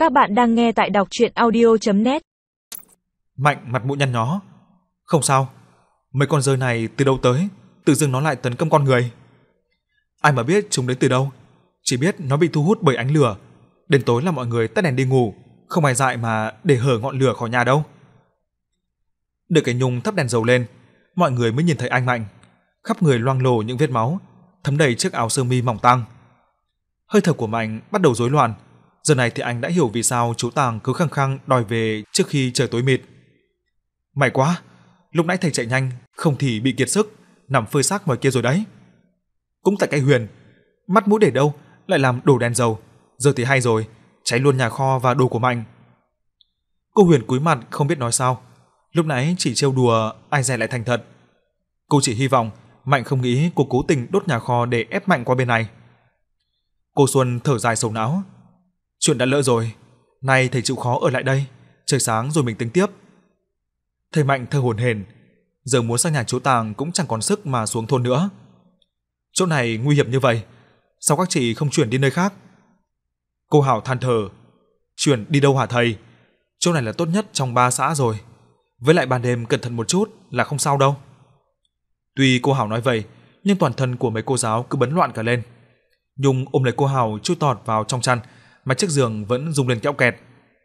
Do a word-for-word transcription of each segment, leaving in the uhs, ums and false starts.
Các bạn đang nghe tại đọc truyện audio chấm net. Mạnh mặt mũi nhăn nhó. Không sao, mấy con rơi này từ đâu tới, tự dưng nó lại tấn công con người. Ai mà biết chúng đến từ đâu, chỉ biết nó bị thu hút bởi ánh lửa. Đến tối là mọi người tắt đèn đi ngủ, không ai dại mà để hở ngọn lửa khỏi nhà đâu. Đợi cái Nhung thắp đèn dầu lên, mọi người mới nhìn thấy anh Mạnh, khắp người loang lổ những vết máu, thấm đầy chiếc áo sơ mi mỏng tang. Hơi thở của Mạnh bắt đầu rối loạn. Giờ này thì anh đã hiểu vì sao chú Tàng cứ khăng khăng đòi về trước khi trời tối mịt. May quá, lúc nãy thầy chạy nhanh, không thì bị kiệt sức, nằm phơi xác ngoài kia rồi đấy. Cũng tại cái Huyền, mắt mũi để đâu lại làm đổ đèn dầu, giờ thì hay rồi, cháy luôn nhà kho và đồ của Mạnh. Cô Huyền cúi mặt không biết nói sao, lúc nãy chỉ trêu đùa, ai dè lại thành thật. Cô chỉ hy vọng Mạnh không nghĩ cô cố tình đốt nhà kho để ép Mạnh qua bên này. Cô Xuân thở dài sầu não. Chuyện đã lỡ rồi, nay thầy chịu khó ở lại đây, trời sáng rồi mình tính tiếp. Thầy Mạnh thở hổn hển, giờ muốn sang nhà chú Tàng cũng chẳng còn sức mà xuống thôn nữa. Chỗ này nguy hiểm như vậy, sao các chị không chuyển đi nơi khác? Cô Hảo than thở. Chuyển đi đâu hả thầy? Chỗ này là tốt nhất trong ba xã rồi. Với lại ban đêm cẩn thận một chút là không sao đâu. Tuy cô Hảo nói vậy, nhưng toàn thân của mấy cô giáo cứ bấn loạn cả lên. Nhung ôm lấy cô Hảo chui tọt vào trong chăn, mà chiếc giường vẫn rung lên kẽo kẹt.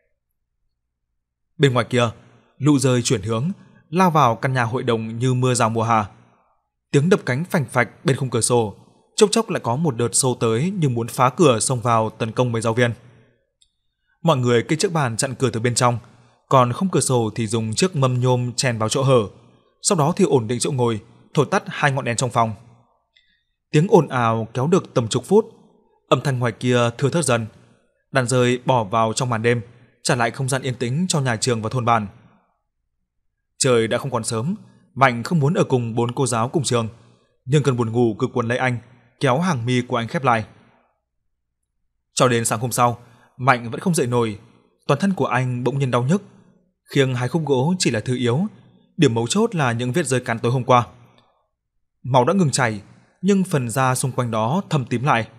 Bên ngoài kia, lũ rơi chuyển hướng, lao vào căn nhà hội đồng như mưa rào mùa hạ. Tiếng đập cánh phành phạch bên khung cửa sổ, chốc chốc lại có một đợt xô tới như muốn phá cửa xông vào tấn công mấy giáo viên. Mọi người kê chiếc bàn chặn cửa từ bên trong, còn khung cửa sổ thì dùng chiếc mâm nhôm chèn vào chỗ hở, sau đó thì ổn định chỗ ngồi, thổi tắt hai ngọn đèn trong phòng. Tiếng ồn ào kéo được tầm chục phút, âm thanh ngoài kia thưa thớt dần. Đàn rơi bỏ vào trong màn đêm, trả lại không gian yên tĩnh cho nhà trường và thôn bản. Trời đã không còn sớm, Mạnh không muốn ở cùng bốn cô giáo cùng trường, nhưng cơn buồn ngủ cứ cuốn lấy anh, kéo hàng mi của anh khép lại. Cho đến sáng hôm sau, Mạnh vẫn không dậy nổi, toàn thân của anh bỗng nhiên đau nhức. Khiêng hai khúc gỗ chỉ là thứ yếu, điểm mấu chốt là những vết rơi cắn tối hôm qua. Máu đã ngừng chảy, nhưng phần da xung quanh đó thâm tím lại.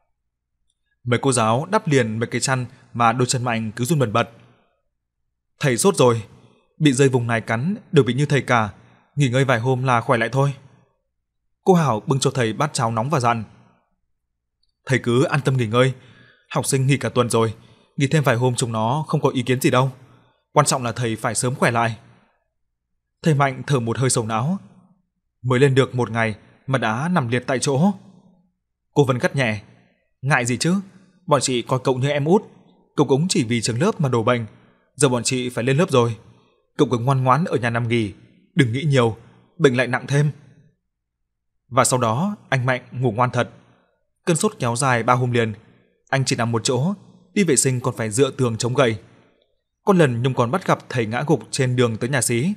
Mấy cô giáo đắp liền mấy cái chăn mà đôi chân Mạnh cứ run bần bật. Thầy sốt rồi, bị rơi vùng này cắn đều bị như thầy cả, nghỉ ngơi vài hôm là khỏe lại thôi. Cô Hảo bưng cho thầy bát cháo nóng và dặn. Thầy cứ an tâm nghỉ ngơi, học sinh nghỉ cả tuần rồi, nghỉ thêm vài hôm chúng nó không có ý kiến gì đâu. Quan trọng là thầy phải sớm khỏe lại. Thầy Mạnh thở một hơi sầu não. Mới lên được một ngày mà đã nằm liệt tại chỗ. Cô Vân gắt nhẹ. Ngại gì chứ, bọn chị coi cậu như em út, cậu cũng chỉ vì trường lớp mà đổ bệnh, giờ bọn chị phải lên lớp rồi. Cậu cứ ngoan ngoãn ở nhà nằm nghỉ, đừng nghĩ nhiều, bệnh lại nặng thêm. Và sau đó anh Mạnh ngủ ngoan thật. Cơn sốt kéo dài ba hôm liền, anh chỉ nằm một chỗ, đi vệ sinh còn phải dựa tường chống gậy. Có lần Nhung còn bắt gặp thầy ngã gục trên đường tới nhà xí.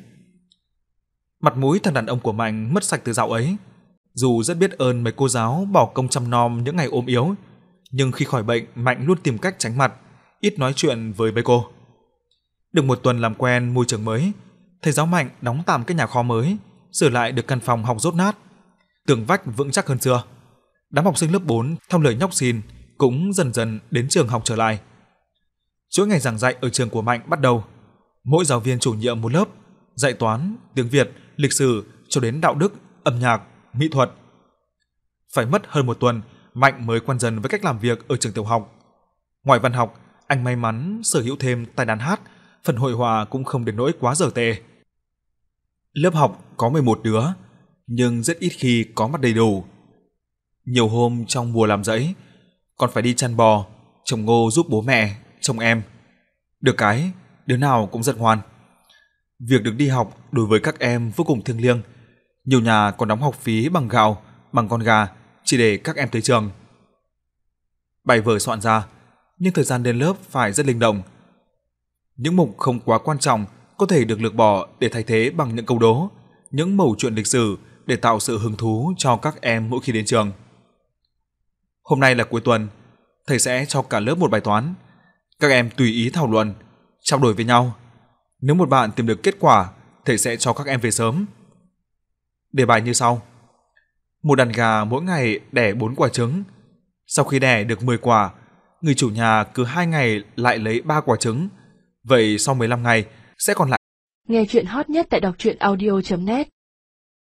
Mặt mũi thằng đàn ông của Mạnh mất sạch từ dạo ấy. Dù rất biết ơn mấy cô giáo bỏ công chăm nom những ngày ốm yếu, nhưng khi khỏi bệnh Mạnh luôn tìm cách tránh mặt, ít nói chuyện với mấy cô. Được một tuần làm quen môi trường mới, thầy giáo Mạnh đóng tạm cái nhà kho mới, sửa lại được căn phòng học dốt nát, tường vách vững chắc hơn xưa. Đám học sinh lớp bốn theo lời nhóc xin cũng dần dần đến trường học trở lại. Chuỗi ngày giảng dạy ở trường của Mạnh bắt đầu. Mỗi giáo viên chủ nhiệm một lớp, dạy toán, tiếng Việt, lịch sử cho đến đạo đức, âm nhạc, mỹ thuật. Phải mất hơn một tuần, Mạnh mới quen dần với cách làm việc ở trường tiểu học. Ngoài văn học, anh may mắn sở hữu thêm tài đàn hát, phần hội họa cũng không đến nỗi quá dở tệ. Lớp học có mười một đứa, nhưng rất ít khi có mặt đầy đủ. Nhiều hôm trong mùa làm rẫy, còn phải đi chăn bò, trồng ngô giúp bố mẹ, trông em. Được cái, đứa nào cũng rất ngoan. Việc được đi học đối với các em vô cùng thiêng liêng. Nhiều nhà còn đóng học phí bằng gạo, bằng con gà chỉ để các em tới trường. Bài vở soạn ra, nhưng thời gian lên lớp phải rất linh động. Những mục không quá quan trọng có thể được lược bỏ để thay thế bằng những câu đố, những mẩu chuyện lịch sử để tạo sự hứng thú cho các em mỗi khi đến trường. Hôm nay là cuối tuần, thầy sẽ cho cả lớp một bài toán. Các em tùy ý thảo luận, trao đổi với nhau. Nếu một bạn tìm được kết quả, thầy sẽ cho các em về sớm. Đề bài như sau. Một đàn gà mỗi ngày đẻ bốn quả trứng. Sau khi đẻ được mười quả, người chủ nhà cứ hai ngày lại lấy ba quả trứng. Vậy sau mười lăm ngày sẽ còn lại. Nghe chuyện hot nhất tại đọc truyện audio chấm net